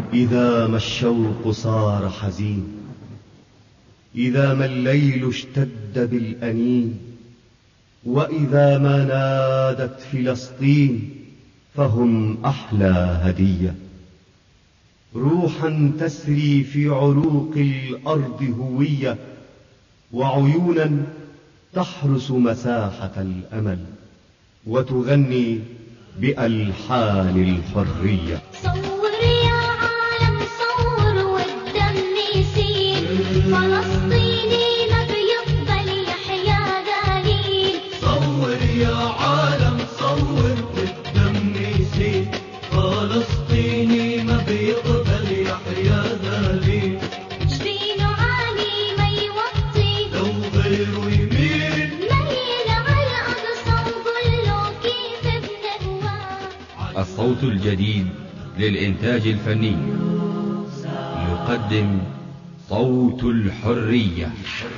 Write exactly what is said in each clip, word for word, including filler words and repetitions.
إذا ما الشوق صار حزين، إذا ما الليل اشتد بالأنين، وإذا ما نادت فلسطين فهم أحلى هدية. روحا تسري في عروق الأرض هوية، وعيونا تحرس مساحة الأمل، وتغني بألحان الحرية. صور يا عالم صور والدم يسيل، فلسطيني ما بيقبل يحيا ذليل. صور يا عالم صور والدم يسيل، فلسطيني ما بيقبل يحيا ذليل. جبينه عالي ما يوطي لو غيره يميل، ميل على أقصى وقوله كيف بنهوى. الصوت الجديد للإنتاج الفني يقدم صوت الحرية.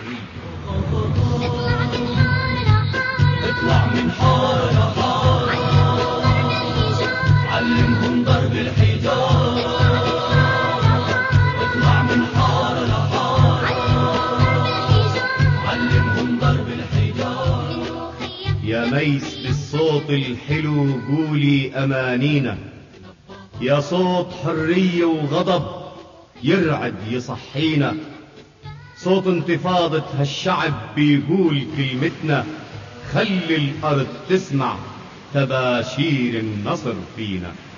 اطلع من حارة حارة، علمهم ضرب الحجار. اطلع من حارة لحارة، علمهم ضرب الحجار. يا ميس بالصوت الحلو قولي أمانينا، يا صوت حرية وغضب يرعد يصحينا. صوت انتفاضة هالشعب بيقول كلمتنا، خلي الأرض تسمع تباشير النصر فينا.